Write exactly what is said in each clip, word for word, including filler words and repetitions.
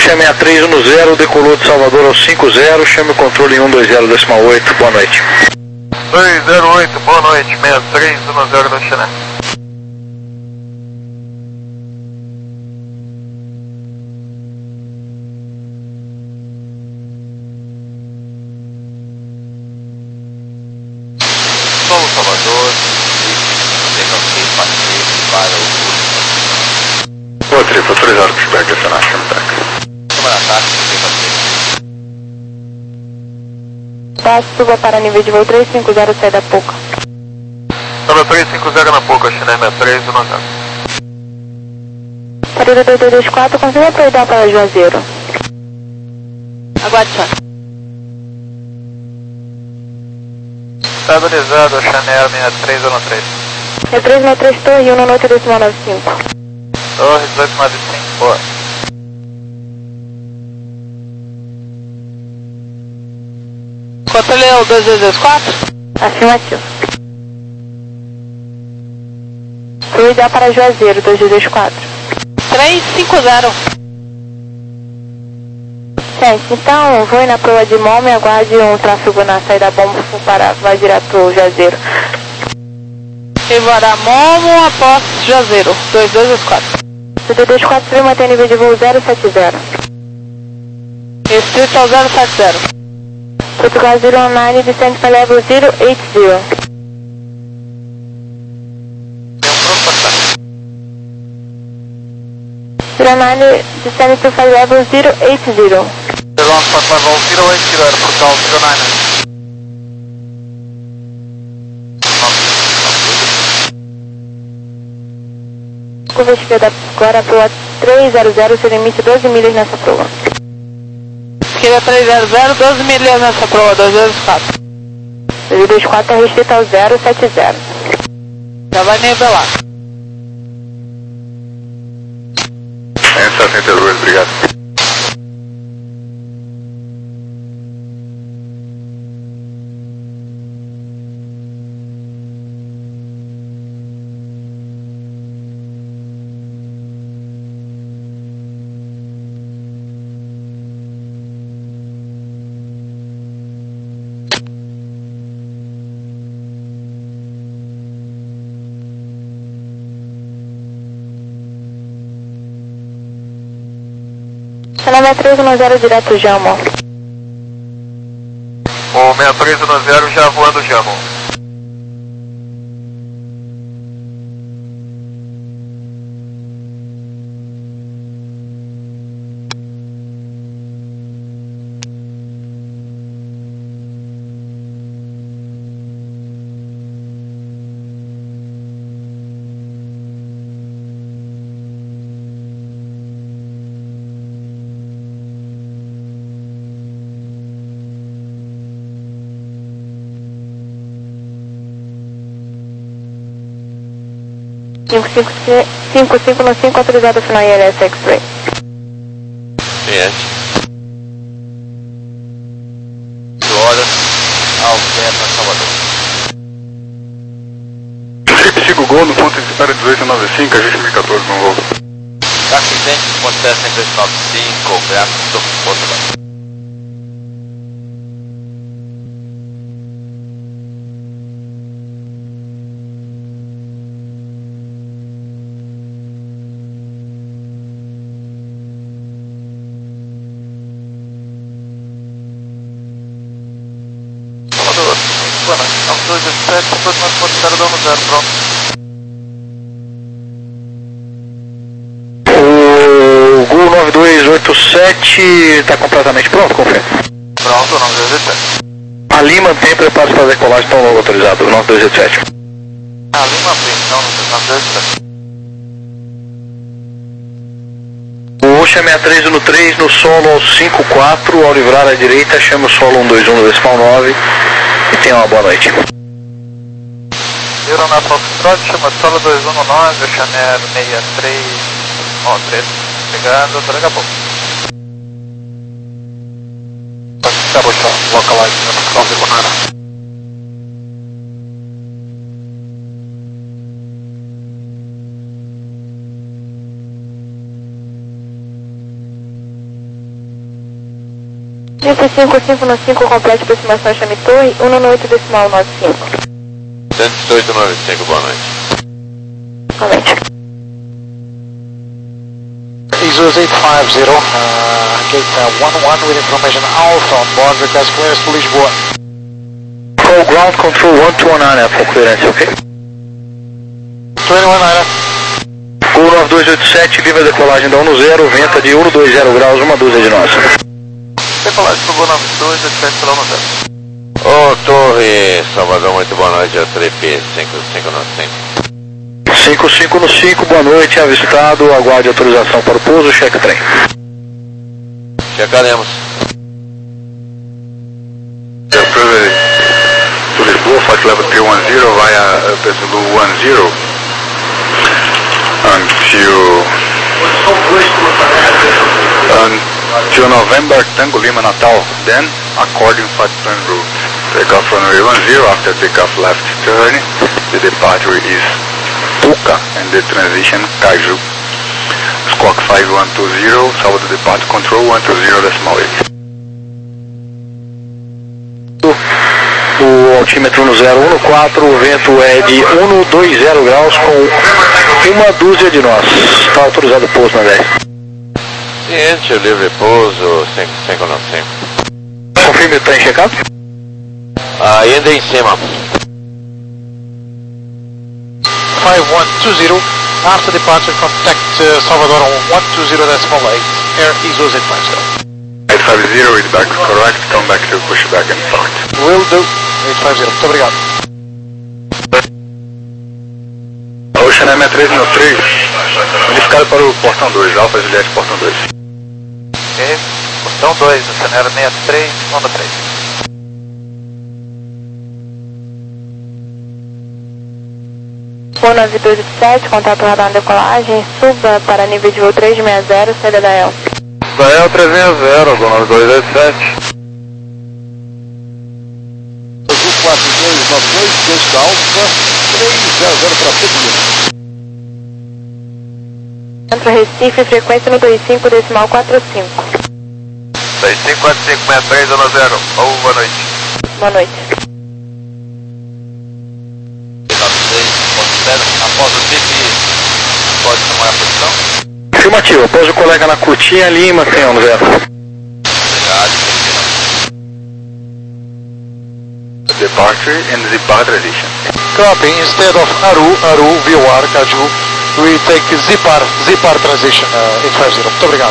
Oxa sessenta e três um zero, decolou de Salvador ao cinco zero, chame o controle em um dois zero decimal oito, boa noite. dois zero oito, boa noite, sessenta e três um zero do Xané. Solo Salvador, decanquei, passei para o Boa tripa, três horas de back, essa na chama Câmara tática, decanquei. Passo, suba para nível de voo trezentos e cinquenta, sai da Poca. Câmara trezentos e cinquenta na Poca, Xané sessenta e três um zero. Saída dois dois dois quatro, consiga aproveitar para Juazeiro. Aguarde, senhor. Estabilizado, Xané sessenta e três um três. É três nove três, Torre um na noite decimal noventa e cinco. Torre dezoito noventa e cinco, boa. Controle é o dois dois dois quatro? Afirmativo. Fluidar para Juazeiro, dois dois dois quatro. três cinco zero. Certo, então vou na proa de Momo e aguarde um tráfego na saída bomba para vai direto para o Juazeiro. Levará Momo após Juazeiro, dois dois dois quatro. dois dois dois quatro, vai manter nível de voo zero sete zero. Restrito ao zero sete zero. Portugal zero nove, descende para level zero oito zero. zero nove, descende para level zero oito zero. zero one spot level zero eight zero, era Portugal zero nove. Curva esquerda agora proa trezentos, seu limite doze milhas nessa proa. Esquerda trezentos, doze milhas nessa proa, dois dois quatro. dois dois quatro é restrito ao zero sete zero. Já vai nivelar. cento e setenta e dois, obrigado. Canal três um zero direto Jamo. O sessenta e três um zero já voando Jamo. cinco cinco no cinco, autorizado final I L S X-Ray. Yes. Horas, alterna Salvador. Sigo Gol no ponto de espera dezoito noventa e cinco, a gente mil e quatorze no voo. Acidente acontece em dois nove cinco, gráfico do Portugal. dois sete, depois nós podemos dar dono zero, pronto. O Gol nove dois oito sete está completamente pronto, confere? Pronto, nove dois oito sete. Ali mantém preparo para decolagem tão logo autorizado, nove dois oito sete. Ali mantém, não, nove dois oito sete. O Oxa sessenta e três no três no solo ao cinco quatro, ao livrar à direita, chama o solo um dois um decimal nove e tenha uma boa noite. Zero na Foxtrot, chama solo dois um nove, Chanel sessenta e três, ó, três, pegando, daqui a pouco. Acabou de localize, não consigo nada. três cinco cinco no cinco, complete aproximação, chame torre, um nove oito decimal nove cinco. cento e oito nove cinco, boa noite. Boa noite. Isus eight five zero, uh, gate uh, one one with information Alpha on board, request clearance to Lisboa. Call ground control one two one nine for clearance, ok? vinte e um nine. Gol nove dois oito sete, viva a decolagem da um zero, venta de um dois zero graus, uma dúzia de nós. Decolagem pro Gol nove dois oito sete pela um zero. Ô, Torre, Salvador, muito boa noite, a trip cinco cinco no cinco. cinco cinco no cinco, boa noite, avistado, aguarde autorização para o pouso, cheque trem. Checaremos. To Lisboa, flight level three one zero via uh, Zulu one zero until until November Tango Lima Natal, then according flight plan route. Takeoff runway one zero, after takeoff left turn, the departure is Puka and the transition Kaiju. Squawk five one two zero, Salvador departure control one two zero decimal eight. O altímetro no zero um quatro, o vento é de um dois zero graus com uma dúzia de nós. Está autorizado o pouso na dez. Ciente, livre pouso, cinco cinco no cinco. Confirme o trem checado? Ainda em cima. five one two zero, after departure contact uh, Salvador on one two zero decimal eight, Air Isus eight five zero. eight five zero is back correct, come back to pushback and start. Will do, eight five zero, muito obrigado. Ocean M sessenta e três no três, modificado para o portão dois, Alfa Juliette portão dois. Ok, portão dois, Ocean sessenta e três, onda três. Gol nove dois oito sete, contato radar na decolagem, suba para nível de voo trezentos e sessenta, saída da E L. Da E L trezentos e sessenta, Gol nove dois oito sete. Azul quatro dois nove dois, dois da Alfa, três zero zero para Pedro. Centro Recife, frequência no dois cinco decimal quatro cinco. dois cinco quatro cinco seis três um zero, oh, boa noite. Boa noite. Após o trip, pode tomar a posição? Afirmativo, após o colega na curtinha, Lima, tem um zero. Obrigado. Departure and Zipar transition. Copy, instead of Aru, Aru, V O R, Kaju, we take Zipar, Zipar transition, uh, eight five zero, muito obrigado.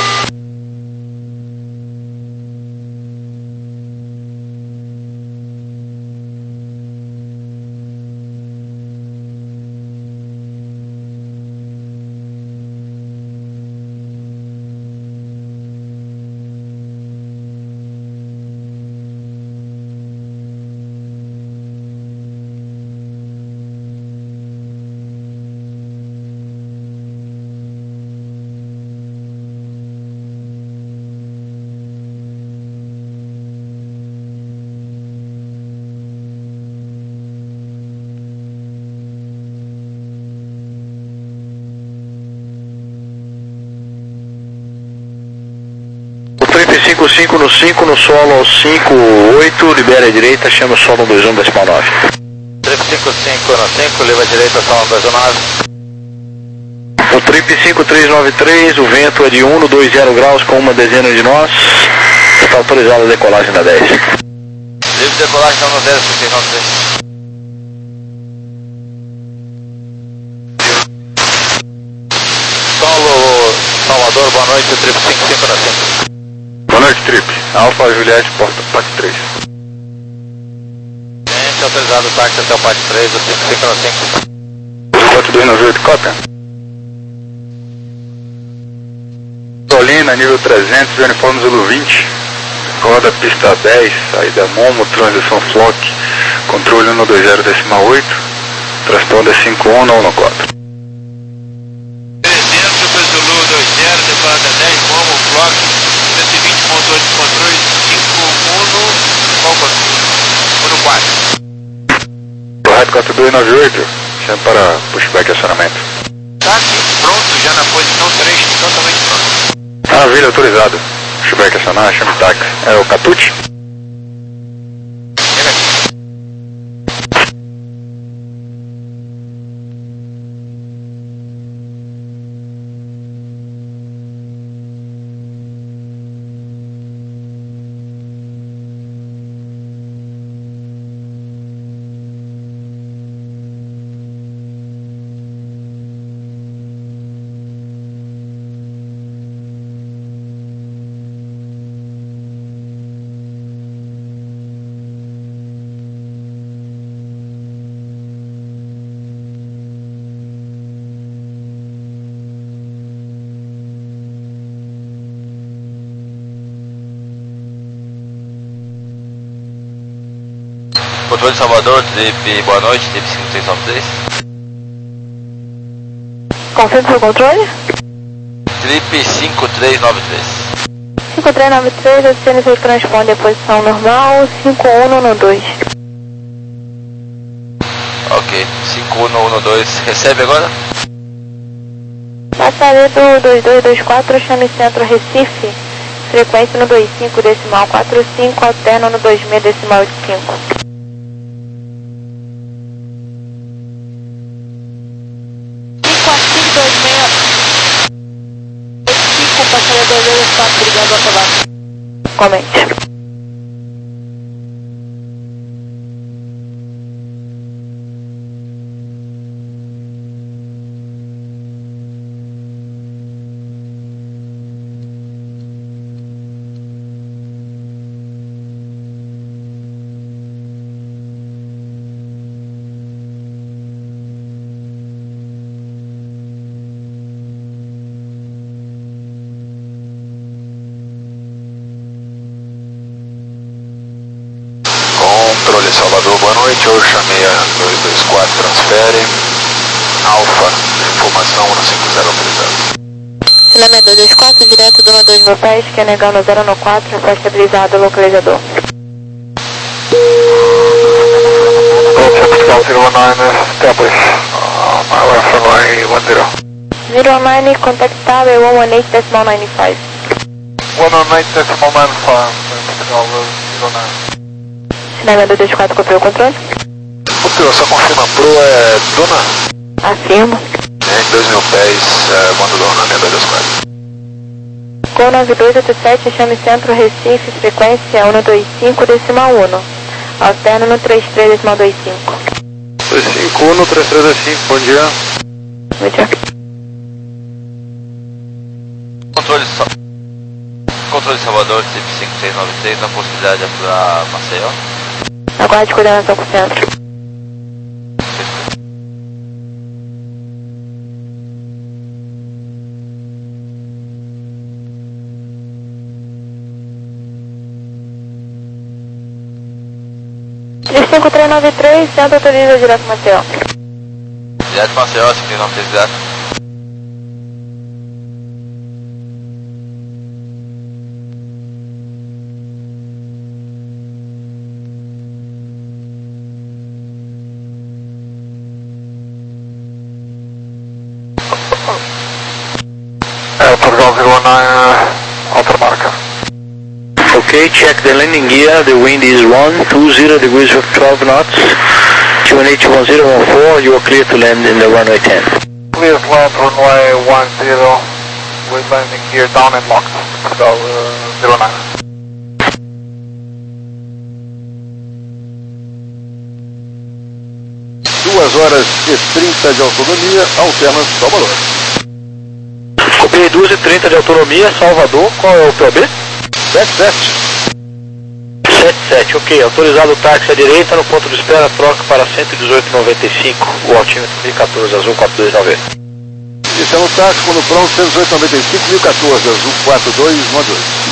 cinco cinco no cinco, no solo cinco oito, libera a direita, chama o solo dois um decimal nove. Trip cinco cinco no cinco, leva a direita, sala dois um nove. O trip cinco três nove três, o vento é de um dois zero graus com uma dezena de nós. Está autorizada a decolagem da dez. Livre decolagem da um zero, cinco nove três. Solo Salvador, boa noite, trip cinco cinco no cinco. Boa noite, Trip. Alfa Juliette, porta parte três. Gente, autorizado o táxi até o parte três, o cinco cinco no cinco. quatro dois nove oito, cópia. Solina, nível trezentos, uniforme Zulu vinte. Roda pista dez, saída Momo, transição Flock. Controle um dois zero decimal oito. Transponder cinco um nove quatro. trezentos para Zulu dois zero, decolada dez, Momo, Flock. cento e vinte, motor de controle, cinco um, qual um quatro. Correto quatro dois nove oito, chama para pushback e acionamento. Tá aqui, pronto, já na posição três, totalmente pronto. Maravilha, autorizado. tiver que acionar, chame o táxi. É o Catucci? Controle de Salvador, trip, boa noite, trip cinco três nove três. Confirma seu controle? Trip cinco três nove três. cinco três nove três, a C N C transponde a posição normal, cinco um um dois. Ok, cinco um um dois, recebe agora? Passaria do dois dois dois quatro, chame centro Recife, frequência no dois cinco decimal quatro cinco, alterno no dois seis decimal oito cinco. Passaria dois dois quatro, obrigado, acabar. Comente. Controle Salvador, boa noite, eu chamei a dois dois quatro, transfere, Alfa, informação no cinco zero autorizado. Filhamento dois dois quatro, direto do dois mil pés, que é negar no zero no quatro, está estabilizado o localizador. zero nove, establish, my left runway one zero. zero nove, contact tower one one eight decimal nine five. one one eight decimal nine five, zero nove. Filhamento dois dois quatro, copiou o controle? Copiou, só confirma pro, é Dona? Afirmo. É, dois mil pés, é, manda Dona, minha dois dois quatro. Gol nove dois oito sete, chame centro Recife, frequência um dois cinco decimal um. Alterno no três três decimal dois cinco. dois cinco um, três três dois cinco, bom dia. Bom dia. Controle de Sal... Controle de Salvador, trip cinco três nove três, na possibilidade é para Maceió. Aguarde coordenação por centro. cinco três nove três, centro autoriza direto Maceió. Direto Maceió, cinco três nove três, direto. É, Portugal zero nove, outra marca. Okay, check the landing gear. The wind is one two zero degrees of twelve knots. two one eight two one zero one four. You are clear to land in the runway ten. Please land runway one zero, with landing gear down and locked, Portugal uh, zero nine. duas horas e trinta de autonomia, alterna Salvador. Copiei duas e trinta de autonomia, Salvador. Qual é o P O B? sete sete. sete sete, ok. Autorizado o táxi à direita no ponto de espera, troca para cento e dezoito e noventa e cinco, o altímetro mil e quatorze, azul quatro dois nove. Esse é no táxi, quando pronto, cento e dezoito noventa e cinco, mil e quatorze, azul quatro dois nove dois.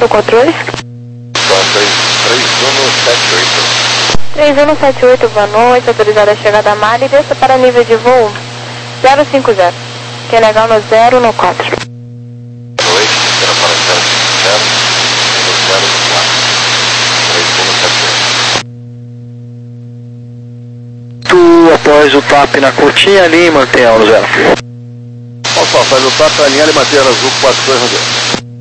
do controle? três um sete oito. três um sete oito, boa noite, autorizada a chegada a Mali, desça para nível de voo zero cinco zero, que é legal no zero no quatro. Boa noite, será para zero cinco zero, nível zero no quatro, três um sete oito. Tu, após o tap na curtinha ali, mantenha no zero. Alfa, faz o tap na linha e mantenha azul quatro dois no zero.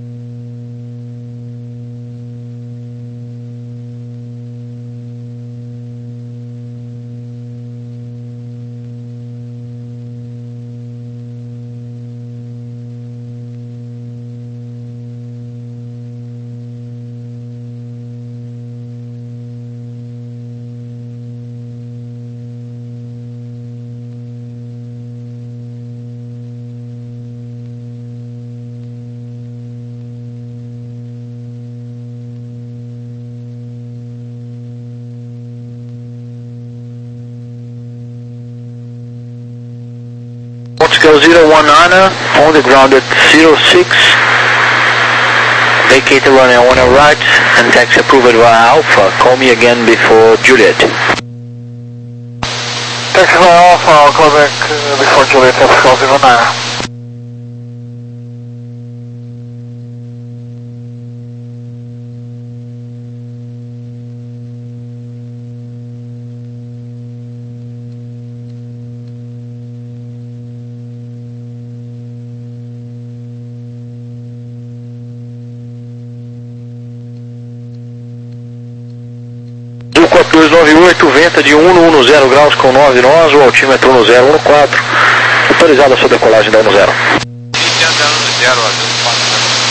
Portugal zero one Anna, on the ground at zero six, vacate the runway on the right, and taxi approved via Alpha. Call me again before Juliet. Taxi via Alpha, I'll call back uh, before Juliet, Portugal zero nine. quatro dois nove oito, venta de um no zero graus com nove nós, o altímetro no zero um quatro, autorizada a sua decolagem da um zero. zero, azul quatro.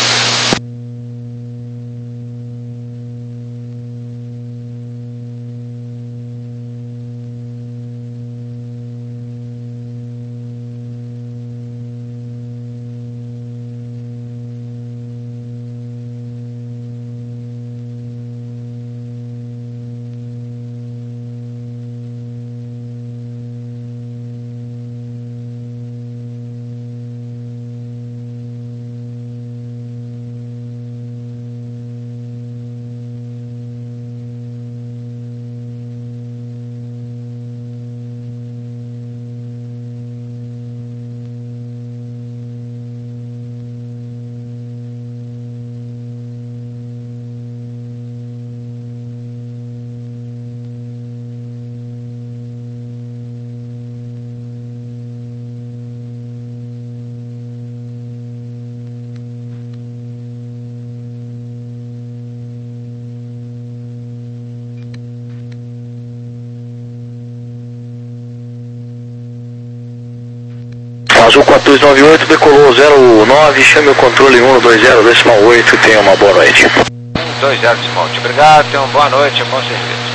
Azul quatro dois nove oito, decolou zero nove, chame o controle um dois zero, decimal oito e tenha uma boa noite. um dois zero, decimal oito, obrigado, tenha uma boa noite, bom serviço.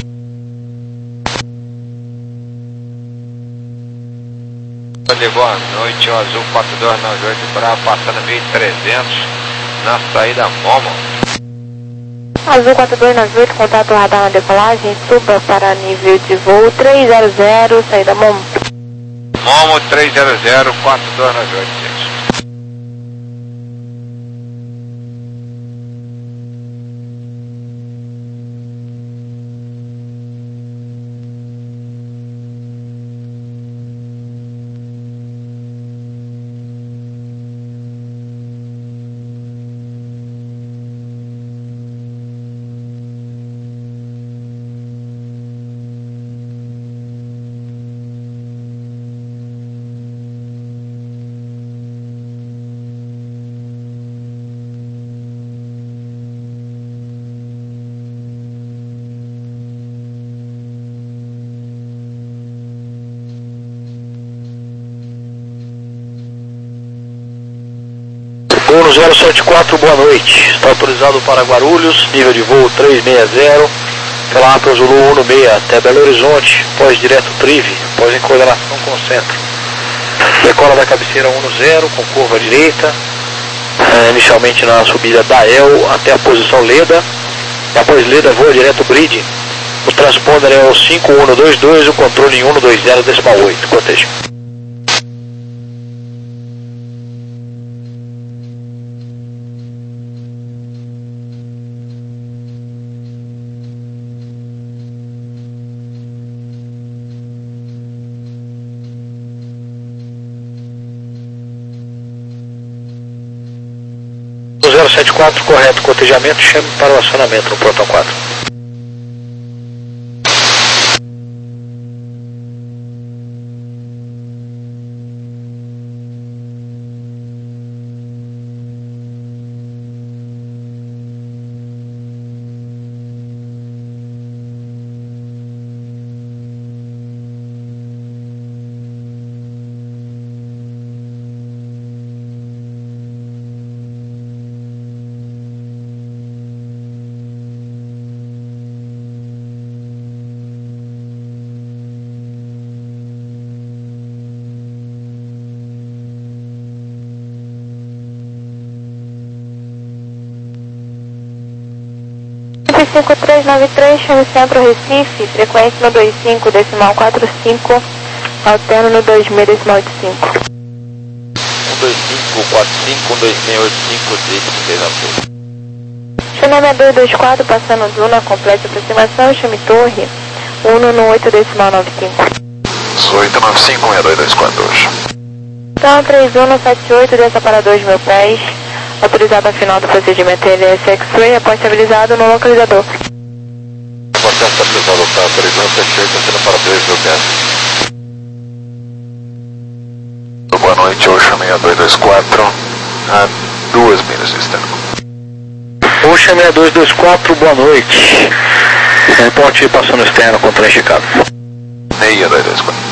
Boa noite, o Azul quatro dois nove oito, Bravo, passando mil e trezentos, na saída Momo. Azul quatro dois nove oito, contato radar na decolagem, suba para nível de voo três zero zero, saída Momo. Momo três zero zero, quatro dois nove oito, gente. Voo zero sete quatro, boa noite. Está autorizado para Guarulhos, nível de voo três seis zero, pela Apra Zulu um seis até Belo Horizonte, pós direto Trive, pós em coordenação com o centro. Decola da cabeceira um zero, com curva direita, é, inicialmente na subida da El até a posição Leda, e após Leda voa direto Grid. O transponder é o cinco um dois dois, o controle em um dois zero, decimal oito, proteja. sete quatro, correto, cotejamento, chame para o acionamento no portão quatro. cinco três nove três, chame Centro Recife, frequência no dois cinco, decimal quatro cinco, alterno no dois seis, decimal oito cinco. um dois cinco quatro cinco, um dois seis oito cinco, três na frente. Chame dois dois quatro, passando Duna, complete aproximação, chame Torre, um no oito, decimal nove cinco. oito nove cinco, seis dois dois quatro hoje. Então, três um sete oito, desça para dois mil pés. Autorizado ao final do procedimento L S X-Ray, após estabilizado no localizador. Após estabilizado, está autorizando sete oito, descendo para três mil pés. Boa noite, Ocean seis dois dois quatro, a duas milhas de externo. Ocean seis dois dois quatro, boa noite. Reporte passando externo com trem Chicago. seis dois dois quatro.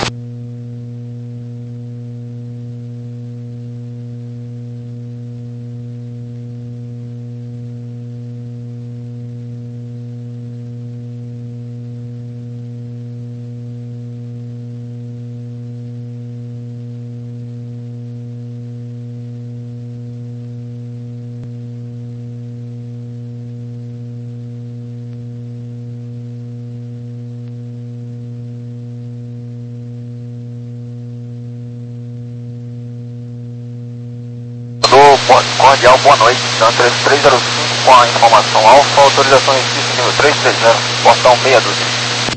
Cordial, boa noite, Chandra três zero cinco com a informação alfa, autorização Recife nível três três zero, portão meia dúzia.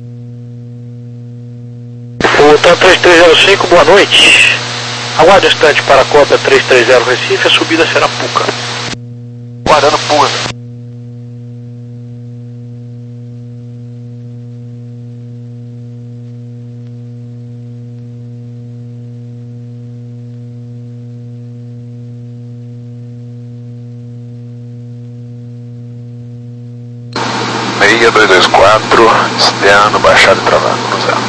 Portão três três zero cinco, boa noite. Aguarde um instante para a cópia três três zero Recife, a subida será Puca. Guardando Puca. seis dois dois quatro, externo, baixado e travado, no zero.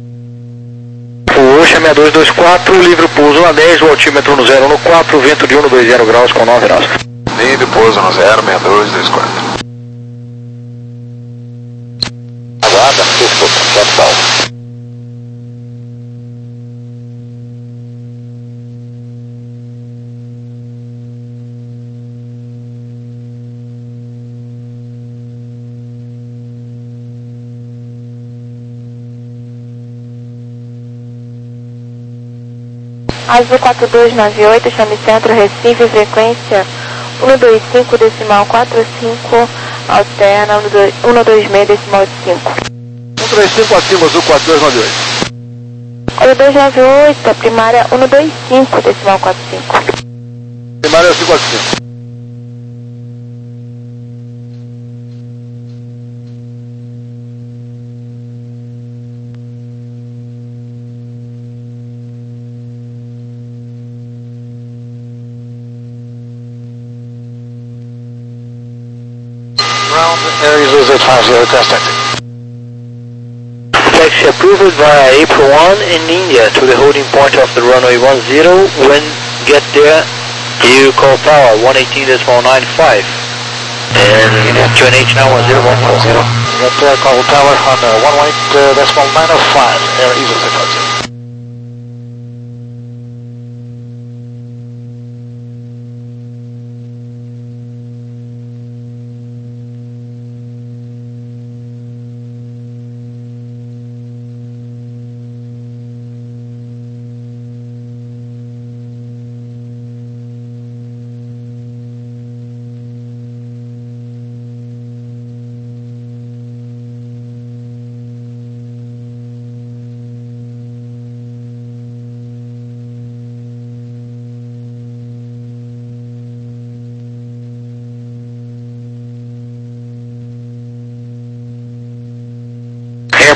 O Ocean seis dois dois quatro, livre pouso na dez, o altímetro no zero no quatro, vento de um no dois zero graus com nove nós. Livre pouso no zero, seis dois dois quatro. Aguarda, susto, capital. Azul quatro dois nove oito, chame Centro Recife, frequência um dois cinco, decimal quatro cinco, alterna um dois seis, decimal oito cinco. um três cinco acima, Azul quatro dois nove oito. quatro dois nove oito, primária um dois cinco, decimal quatro cinco. Primária cinco quatro cinco. Aries was at five zero, cross taxi. Taxi approved via April one in India to the holding point of the runway one zero. When get there, you call tower one eighteen decimal nine five. And Q N H now one zero one four. Get uh, call tower on uh, one eighteen decimal nine five, Air Eagle six five zero.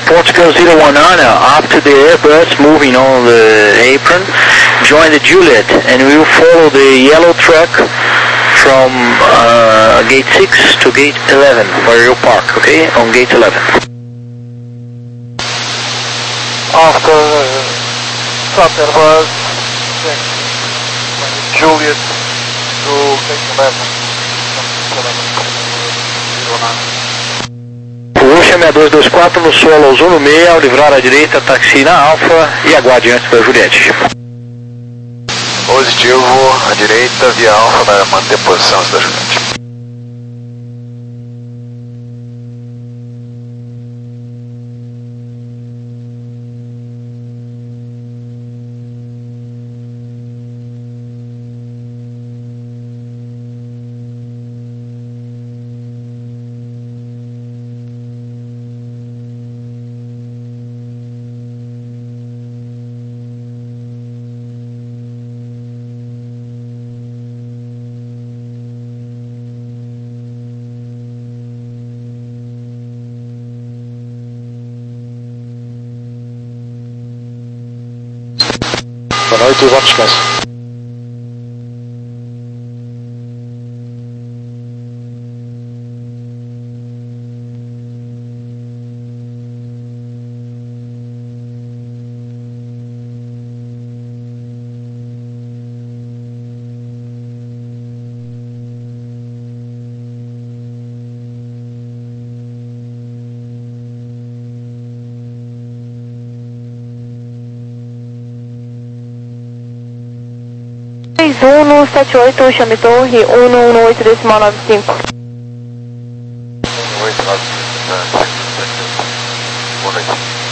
Portugal zero one nine, after the Airbus moving on the apron, join the Juliet and we will follow the yellow truck from uh, gate six to gate eleven, where you park, okay, on gate eleven. After uh, start Airbus, Juliet to gate eleven. O Ocean seis dois dois quatro no solo Zulu seis, ao livrar à direita, taxi na Alfa e aguarde antes da Juliette. Positivo, à direita, via Alfa, vai manter a posição da Juliette. Boa noite e bom descanso. três um sete oito, chame torre um um um oito decimal nove cinco. oito nove cinco, boa noite.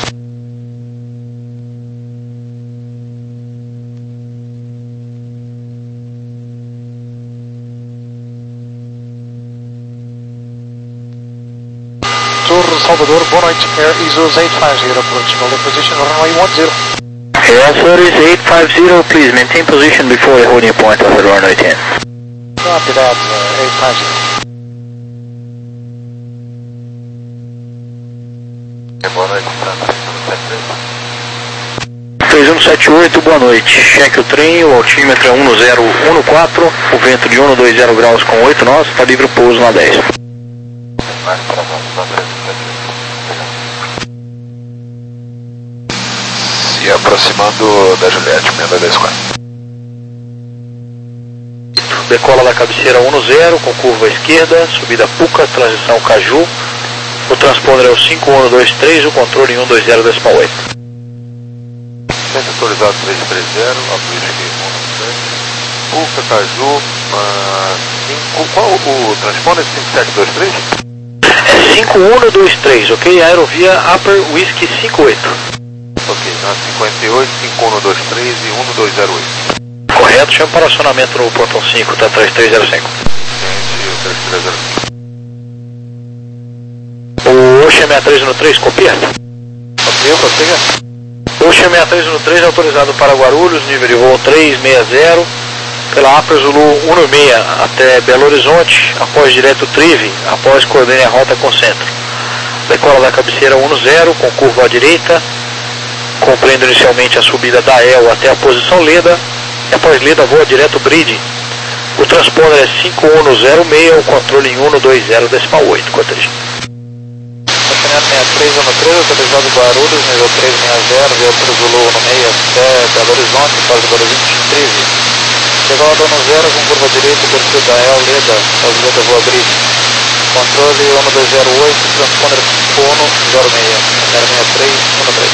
Tour Salvador, boa noite. Air Isos eight five zero, approaching holding position, runway one zero. Air Authorities eight five zero, please maintain position before the holding point of the runway ten. Copy that, uh, eight five zero. Boa noite, três um sete oito, boa noite. Cheque o trem, o altímetro é um zero um quatro, o vento de cento e vinte graus com oito nós, está livre o pouso na dez. Se aproximando da Juliette, seis dois dois quatro. Decola da cabeceira um zero, com curva à esquerda, subida Puca, transição Caju. O transponder é o cinco um dois três, o controle em um dois zero decimal oito. Centro autorizado três três zero, abriu aqui um Puca, Caju, uh, cinco, qual o transponder? cinco sete dois três? É cinco um dois três, ok? Aerovia Upper Whiskey cinco oito. Ok, na cinquenta e oito, cinco um dois três e um dois zero oito. Correto, chama para acionamento no portão cinco, tá três três zero cinco. Gente, três três zero cinco. O Ocean sessenta e três no três, copia? Copia, copia. Ocean sessenta e três no três, autorizado para Guarulhos, nível de voo três seis zero, pela Upper Zulu um seis até Belo Horizonte, após direto Trive, após coordene a rota com centro. Decola da cabeceira um zero, com curva à direita, compreendo inicialmente a subida da E L até a posição Leda, e após Leda voa direto Bridge. O transponder é cinco um zero seis, o controle em um dois zero decimal oito, cortejo. sessenta e três um três, autorizado Guarulhos, nível três seis zero, Vento Zulu um seis até Belo Horizonte, após Belo Horizonte Trive. Decolada um zero, com curva direita, perfil da E L, Leda, após Leda voa Bridge. Controle um dois zero oito, transponder cinco um zero seis, zero seis três um três.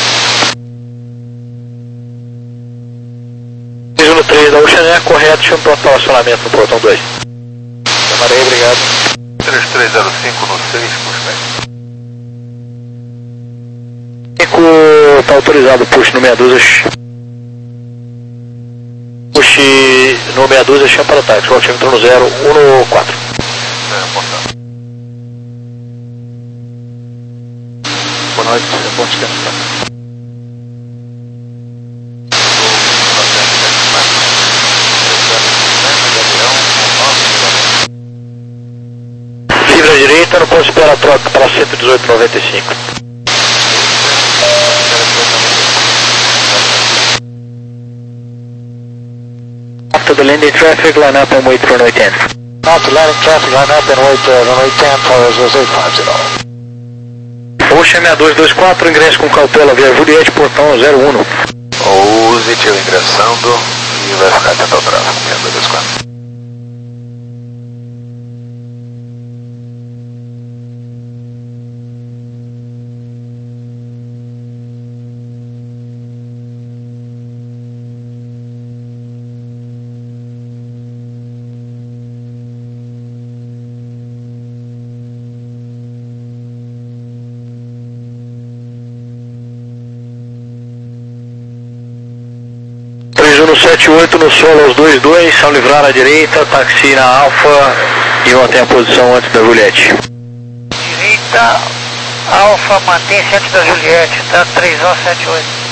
um três da Ocean é correto, chama para o acionamento no portão dois. Chamarei, obrigado. três três zero cinco no seis, puxa. Está autorizado push no meia dúzia. Push no meia dúzia, chama para o táxi, o altímetro no zero um quatro. Boa noite, bom descanso. Livre à direita, não posso esperar a troca para cento e dezoito noventa e cinco. to the landing traffic, line up and wait for runway ten. Now to landing traffic, line up and wait uh, runway ten for Zero eight five zero. Ocean seis dois dois quatro, ingresso com cautela via Juliette, portão zero um. Use tio ingressando e vai ficar atento ao tráfego, seis dois dois quatro. três um sete oito no solo aos dois dois, ao livrar à direita, taxi na Alfa e mantém a posição antes da Juliette. Direita, Alfa, mantém-se antes da Juliette, tá? três um sete oito.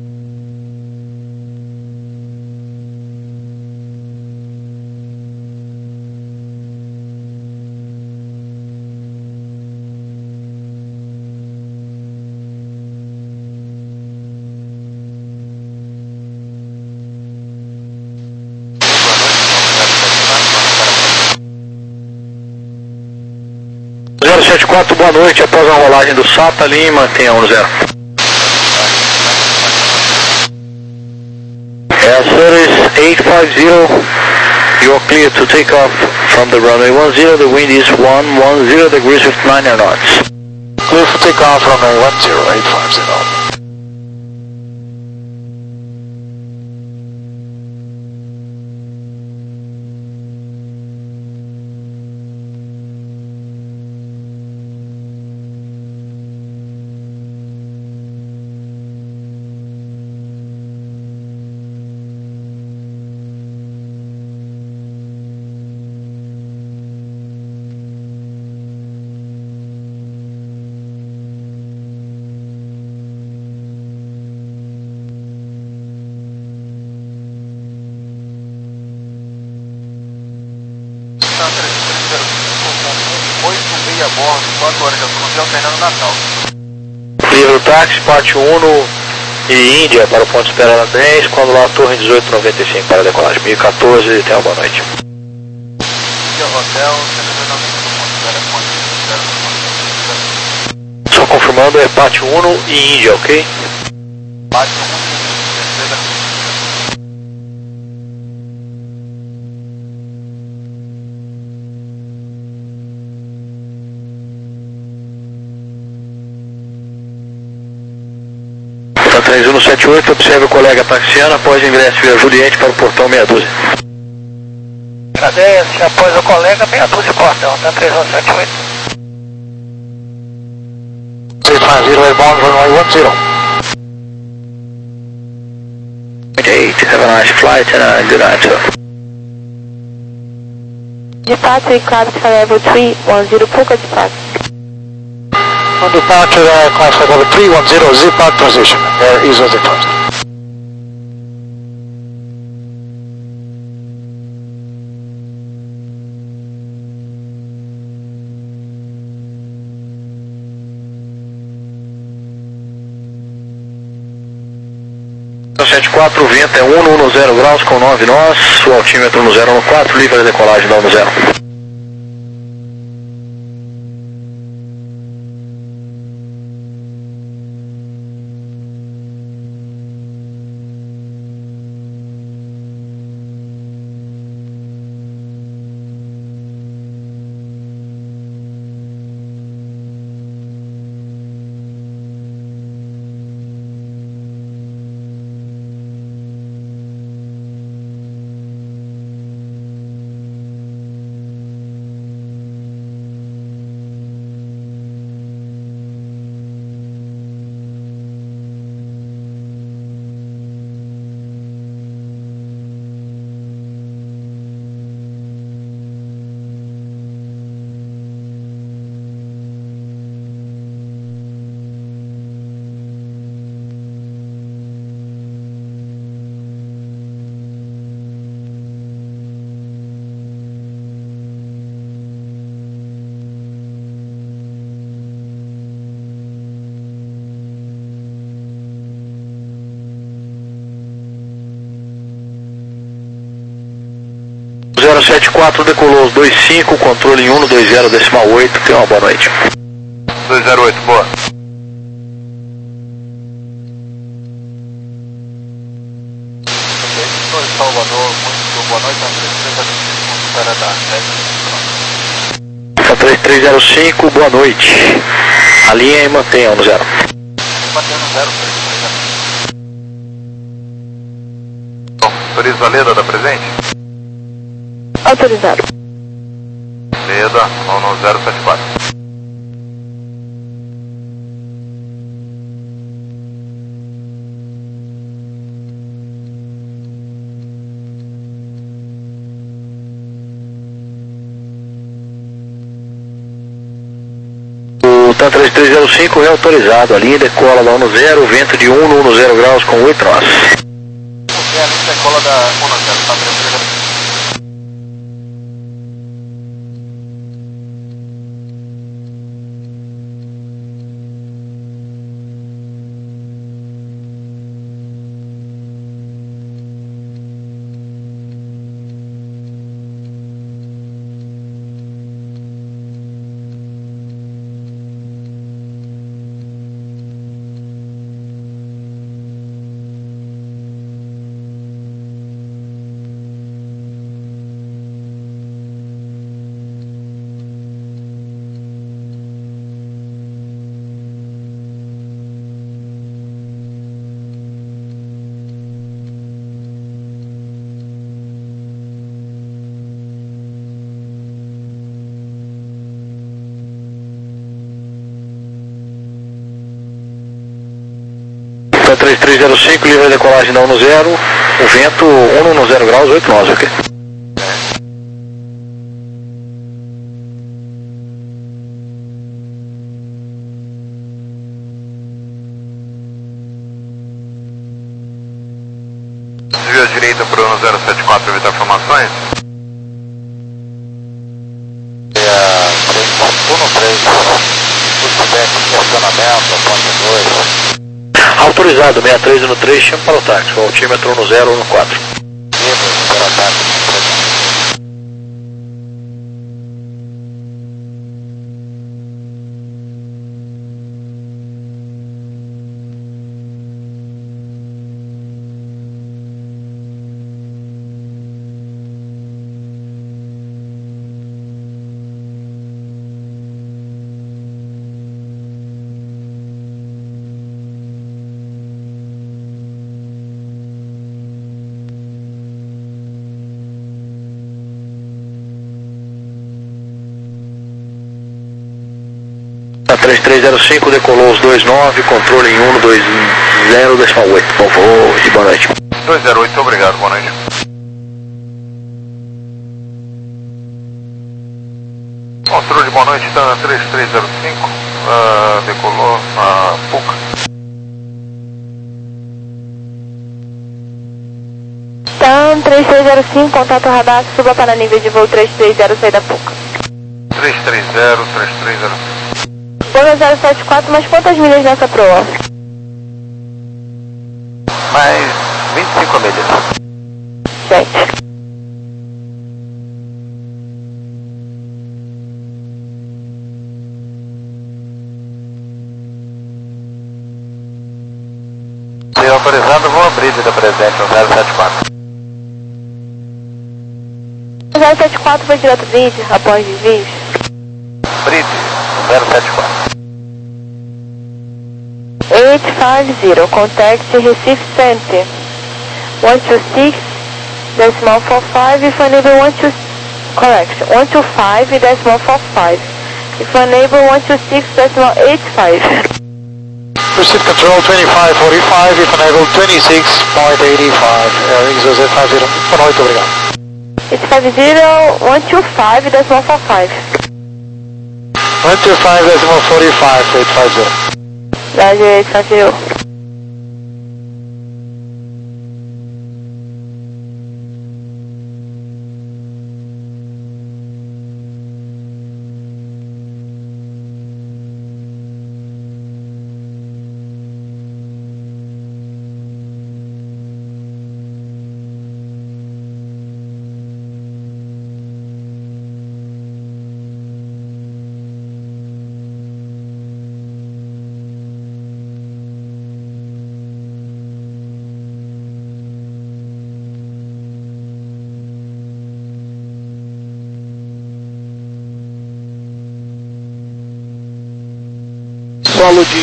zero sete quatro, boa noite, após a rolagem do SATA, Lima, mantenha um zero. É, Cirrus eight five zero, you are clear to take off from the runway one zero, the wind is one one zero degrees with nine knots. Clear for takeoff from runway one zero eight five zero. oito a bordo, quatro horas de autonomia, alternando Natal. Livre o táxi, parte um e Índia para o ponto de espera dez, quando lá a torre dezoito noventa e cinco para a decolagem. mil e quatorze, tenha uma boa noite. Índia Hotel, Só confirmando, é parte um e Índia, ok? parte um. três um sete oito, observe o colega taxiano após ingresso via Juliette para o portão meia dúzia. Agradece, após o colega, meia dúzia portão, tá? três um sete oito. eight five zero, airborne runway one zero. eight, have a nice flight and a good night, sir. Departure classic level three one zero, Puka departure. On departure, uh, class flight level three one zero, zip out position. There is a zip out. sete quatro, vento é um no zero graus com nove nós, o altímetro no zero quatro, livre a decolagem da um zero. sete quatro, decolou os dois cinco, controle em um dois zero decimal oito, tenha uma boa noite. dois zero oito, boa. Salvador, muito boa noite, Alfa três três zero cinco, boa noite. Alinha e mantenha no zero. Mantenha no zero, Autoriza a Leda da presente? Autorizado. Leda, vão no zero sete quatro. O TAM três três zero cinco é autorizado, a linha decola da um zero, vento de um no zero graus com oito nós. É a linha decola da um zero, tá tranquilo. três três zero cinco, livre a decolagem da um zero, o vento um no zero graus, oito nós, ok? Desvio à direita para o zero sete quatro, evitar formações. Autorizado, sessenta e três no três, chama para o táxi, o altímetro no zero no quatro. três três zero cinco, decolou os dois nove, controle em um dois zero decimal oito. Bom voo e boa noite. dois zero oito, obrigado, boa noite. Controle, boa noite, tá três três zero cinco, uh, decolou a Puca. TAM três três zero cinco, contato radar, suba para nível de voo três três zero, saída da Puca. três três zero, três três zero cinco. Boa zero sete quatro, mas quantas milhas nessa proa? Mais vinte e cinco milhas. Gente. Se autorizado, vou abrir da presente no zero sete quatro. zero sete quatro vai direto vídeo, após desvios. Bridge, zero sete quatro. eight five zero, contact Recife Center. one two six, decimal four five, if unable one two, correct, one two five, decimal four five. If unable one two six, decimal eight five. Proceed control twenty-five forty-five, if unable twenty-six point eight five. Airings zero five zero. Boa noite, obrigado. eight five zero, one two five, decimal four five. one two five, decimal forty-five, eight five zero. Roger, eight five zero. Paulo de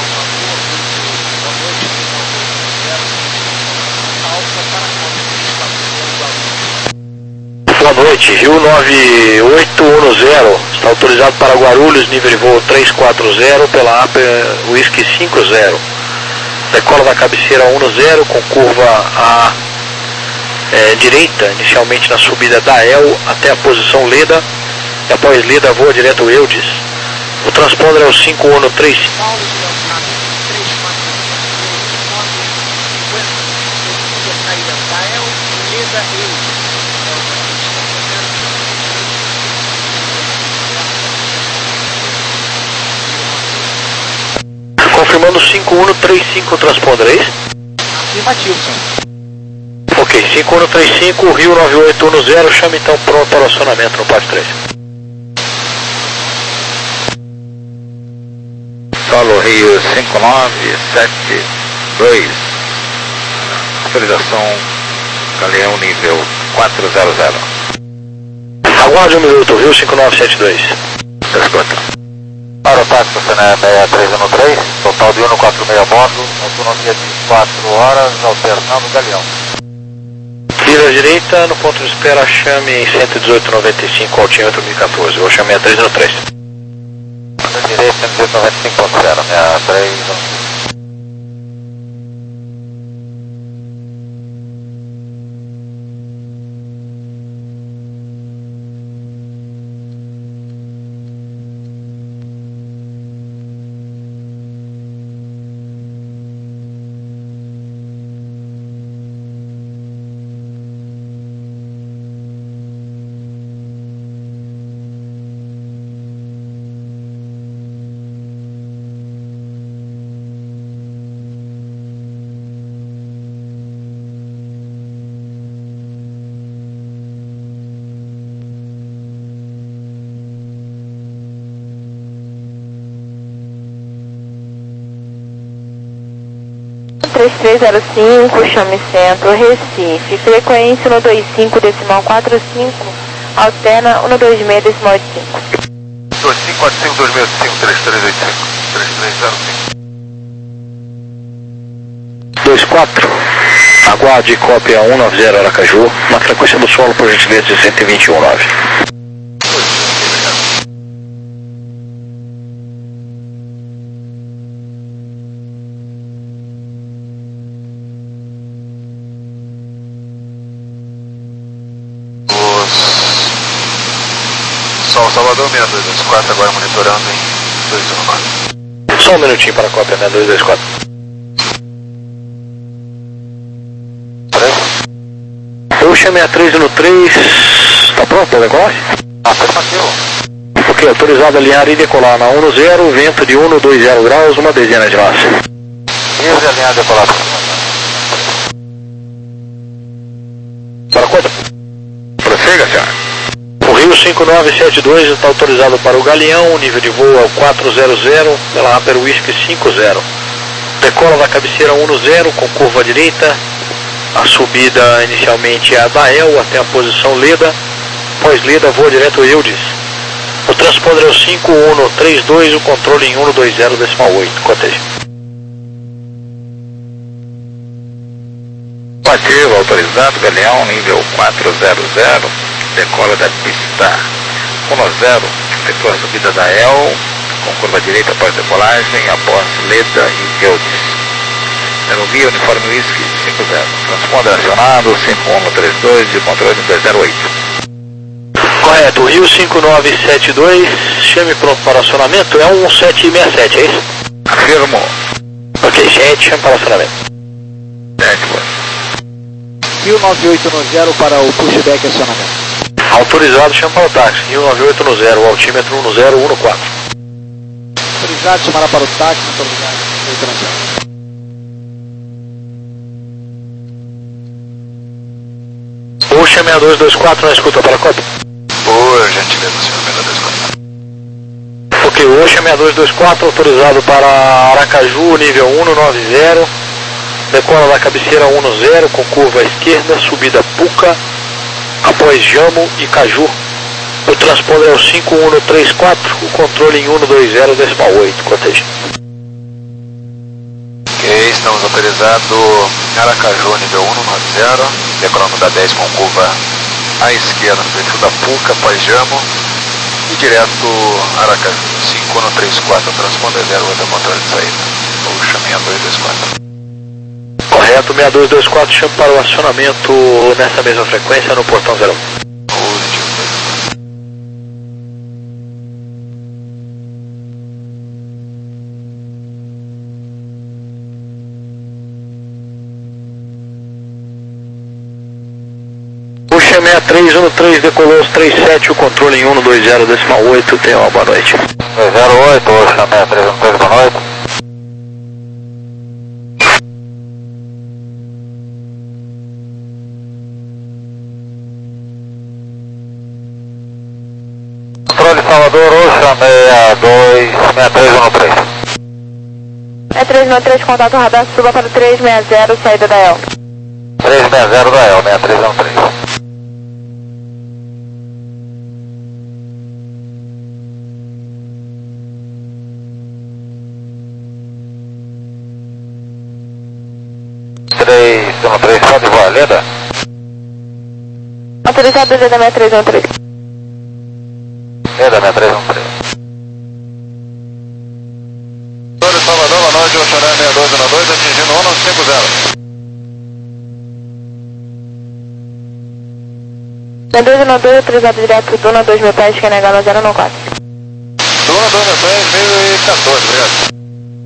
Boa noite, Rio nove oito um zero, está autorizado para Guarulhos, nível de voo três quatro zero, pela A P Whisky cinco zero. Decola da cabeceira um zero com curva à é, direita, inicialmente na subida da El até a posição Leda, e após Leda voa direto ao Eudes. O transponder é o cinco um três cinco. Confirmando cinco um três cinco, transponder, é isso? Afirmativo, senhor. Ok, cinco um três cinco, Rio nove oito um zero, chama então pronto para o acionamento no Parque três. Solo Rio cinco nove sete dois, autorização Galeão nível quatro zero zero. Aguarde um minuto, Rio cinco nove sete dois. Escuta. Aerotáxi, Cena seis três um três, total de um quatro seis a bordo, autonomia de quatro horas, alternando Galeão. Vira à direita, no ponto de espera, chame cento e dezoito noventa e cinco, altímetro mil e quatorze, vou chamar três um três. À direita, cento e dezoito noventa e cinco ponto zero, seis três um três. três três zero cinco, chame centro, Recife, frequência um dois cinco decimal quatro cinco, alterna um dois seis decimal cinco. dois cinco quatro cinco dois seis cinco três três oito cinco, três três zero cinco. dois quatro, aguarde cópia um nove zero Aracaju, na frequência do solo por gentileza de cento e vinte e um nove. Sol Salvador seis dois dois quatro, agora monitorando em dois um nove. Só um minutinho para a cópia, né? dois dois quatro. Eu chamei a três no três. Tá pronto para decolar? Afirmativo. Ok, autorizado a alinhar e decolar na um zero, vento de um dois zero graus, uma dezena de nós. Livre alinhar e decolar. Para a conta. Prossiga, senhor. O Rio cinco nove sete dois está autorizado para o Galeão, o nível de voo é o quatro zero zero, pela Upper Whisky cinco zero. Decola da cabeceira um zero com curva à direita, a subida inicialmente é a da El até a posição Leda, após Leda voa direto ao Eudes. O transponder é o cinco um três dois, o controle em um dois zero decimal oito, coteja. Ativo, autorizado, Galeão nível quatro zero zero, decola da pista um zero, efetua a subida da El, com curva direita após decolagem, após Leda e Eudes. Aerovia Uniforme Whisky cinco zero, transponder acionado cinco um três dois e controle dois zero oito. Correto, Rio cinco nove sete dois, chame pronto para acionamento, é um sete seis sete, é isso? Afirmo. Ok, gente, chame para acionamento. Certo. Rio nove oito um zero para o pushback acionamento. Autorizado, chame para o táxi, Rio nove oito um zero, o altímetro um zero um quatro. Autorizado, chamará para o táxi, muito obrigado. oito um zero. O chame a dois dois quatro na escuta para a cópia. Por gentileza, senhor, dois dois quatro. Ok, o chame a dois dois quatro, autorizado para Aracaju, nível um nove zero. Decola da cabeceira um zero com curva à esquerda, subida Puca, após Jamo e Caju. O transponder é o cinco um três quatro, o controle em um dois zero decimal oito, coteja. Autorizado Aracaju, nível um nove zero, decrômetro da dez com curva à esquerda no perfil da Puca, pós-jamo, e direto Aracaju, cinco um três quatro, transponder zero oito, controle de saída. Puxa, seis dois dois quatro. Correto, seis dois dois quatro, chame para o acionamento nessa mesma frequência no portão zero um. Puxa seis três um três, decolou os trinta e sete, o controle em um dois zero decimal oito, tenha uma boa noite. dois zero oito, Ocean seis três um três, boa noite. Controle Salvador, Ocean seis dois, seis três um três. seis três um três, contato radar, suba para três seis zero, saída da El. três seis zero da El, seis três um três. três um três, pode voar, Leda? Autorizado Leda seis três um três. Leda seis três um três. Controle Salvador, boa noite, Ocean seis dois um dois, atingindo um nove cinco zero. seis dois um dois, autorizado direto, Duna dois mil pés, que é negar no zero um quatro. Duna dois mil pés, mil e quatorze, obrigado.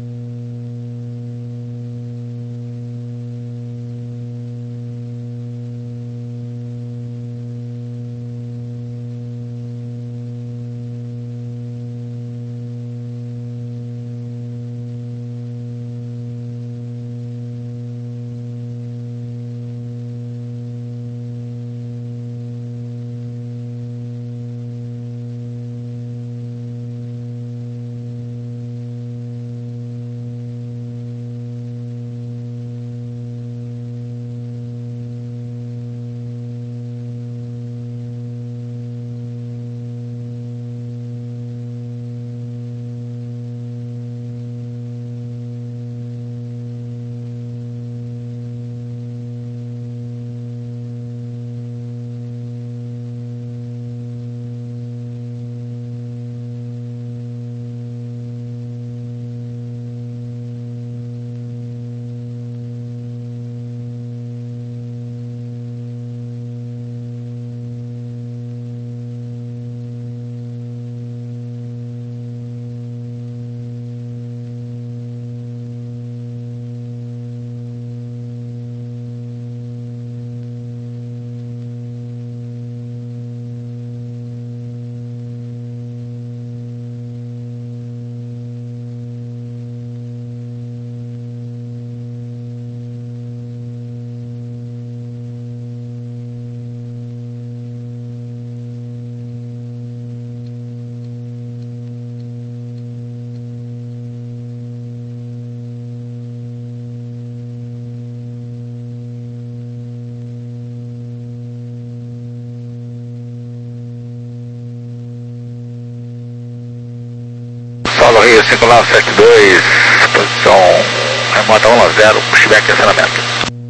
Paulo Rio cinco nove sete dois, posição remota um nove zero, pushback e acionamento.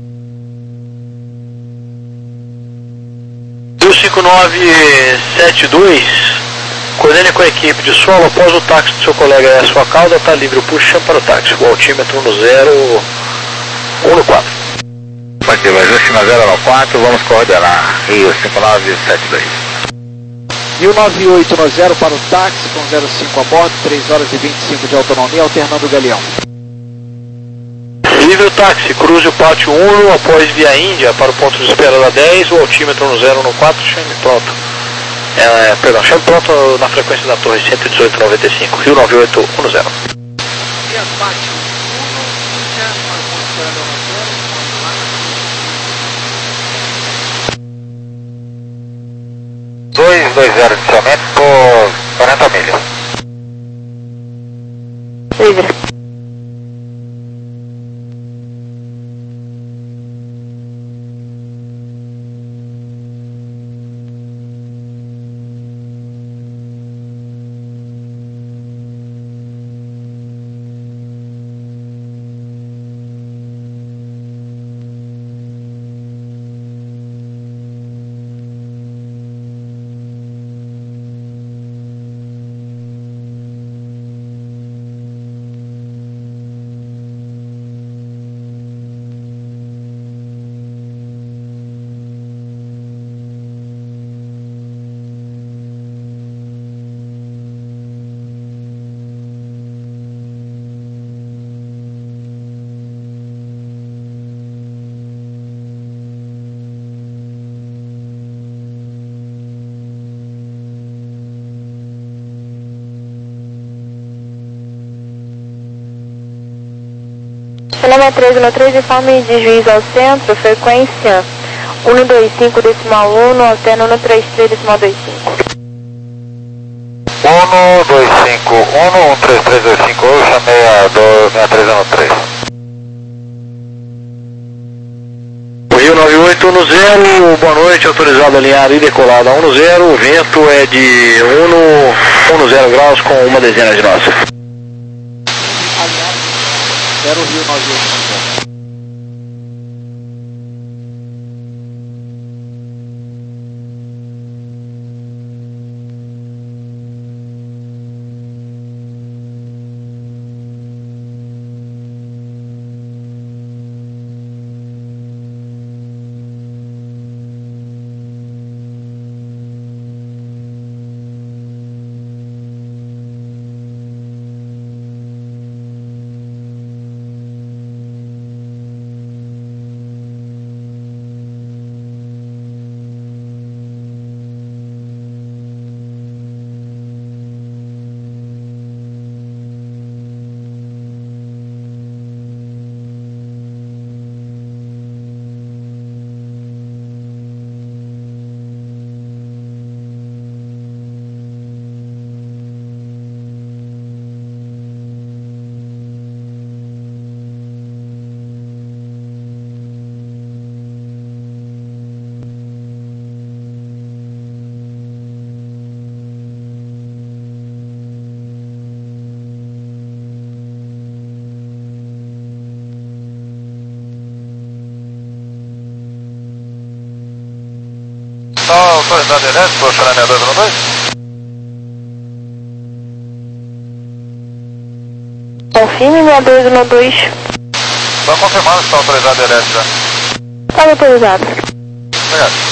Rio cinco nove sete dois, coordene com a equipe de solo, após o táxi do seu colega e a sua cauda, está livre o push para o táxi, o altímetro no zero um quatro. Aqui, vai Justina zero um quatro, vamos coordenar Rio cinco nove sete dois. mil nove oito nove zero para o táxi com zero cinco a bordo, três horas e vinte e cinco de autonomia, alternando o galeão. Livre o táxi, cruze o pátio um após via Índia para o ponto de espera da dez, o altímetro no zero um quatro, chame pronto. É, perdão, chame pronto na frequência da torre cento e dezoito noventa e cinco, Rio nove oito um zero. Via pátio um, Índia, para o ponto de espera da dois dois zero inicialmente por quarenta milhas. Livre. Nome três um três, informe de juiz ao centro, frequência um dois cinco decimal um, alterno um três três decimal dois cinco. um dois cinco um, um três três dois cinco, Ocean seis três um três. Rio nove oito um zero, boa noite, autorizado a alinhar e decolada um zero, o vento é de um zero graus com uma dezena de nós. zero Rio nove oito um zero. Só autoridade elétrica, Ocean seis dois um dois? Confirme seis dois um dois. Só confirmando se está autorizado elétrica. Está autorizado. Obrigado.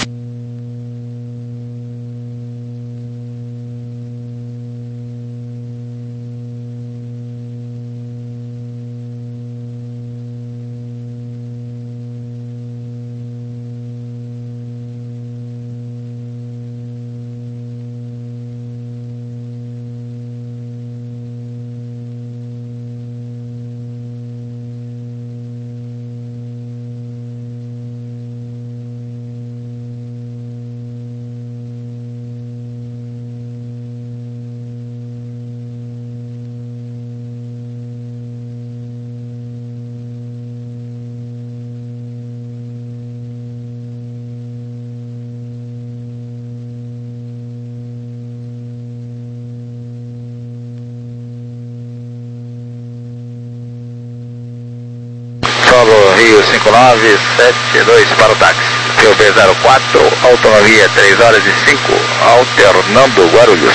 Solo Rio cinco nove sete dois para o táxi. P O B zero quatro, autonomia três horas e cinco, alternando Guarulhos.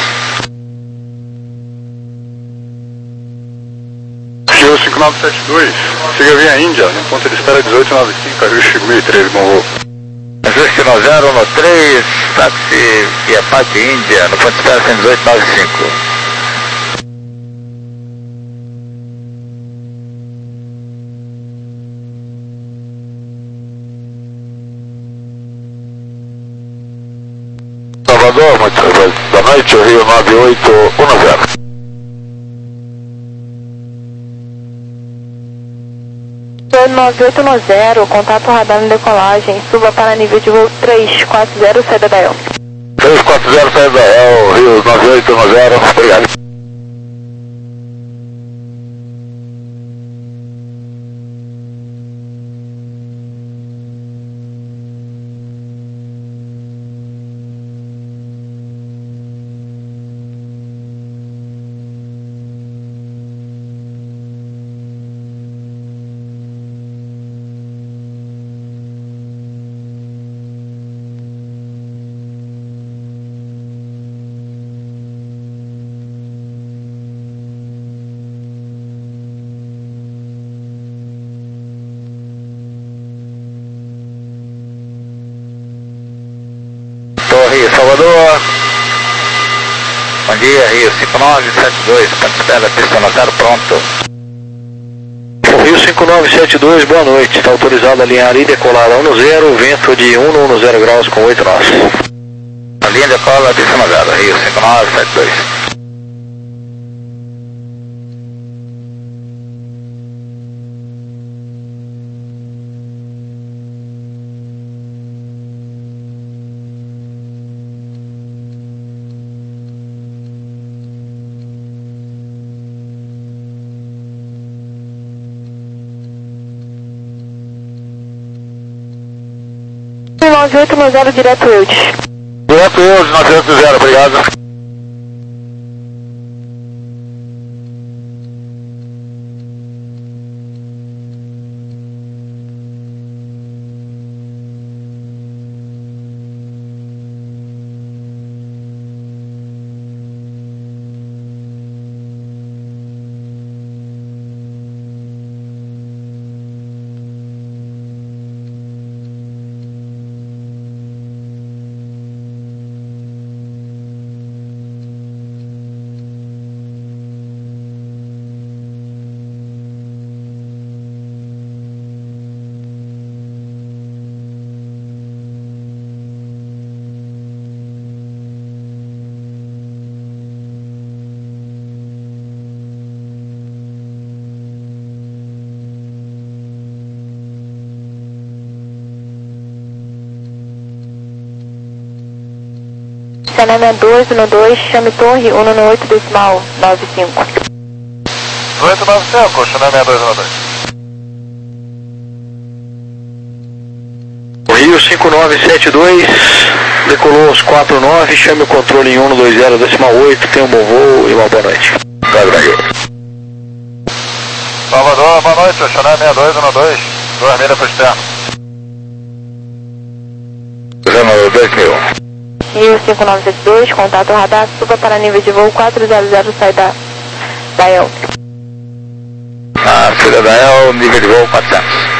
Rio cinco nove sete dois, siga via Índia, no ponto de espera dezoito nove cinco, Rio Chico mil e treze, bom voo. Ajuste nove zero um três, táxi via Pati Índia, no ponto de espera dezoito nove cinco. Salvador, muito boa noite, Rio nove oito um zero. nove oito um zero, contato radar na decolagem, suba para nível de voo três quatro zero, saída da El. três quatro zero, saída da El, Rio nove oito um zero, obrigado. Rio Salvador, bom dia, Rio cinco nove sete dois, ponto de espera, pista notado, pronto. Rio cinco nove sete dois, boa noite, está autorizado a alinhar e decolar a um zero, vento de um zero graus com oito nós. A linha decola, pista notado, Rio cinco nove sete dois. nove oito nove zero direto Eudes. Direto Eudes, nove oito zero, obrigado. Canela dois um dois, chame torre um nove oito decimal nove cinco. oito nove cinco, Canela dois um dois. Rio cinco nove sete dois, decolou aos quatro nove, chame o controle em um dois zero decimal oito, tenha um bom voo e uma boa noite. Vai, Brasil. Salvador, boa noite, Canela seis dois um dois, duas milhas para o externo. Zero dois mil. Rio cinco nove sete dois, contato radar, suba para nível de voo quatro zero zero, sai da, da El. Ah, saída da El, nível de voo quatrocentos.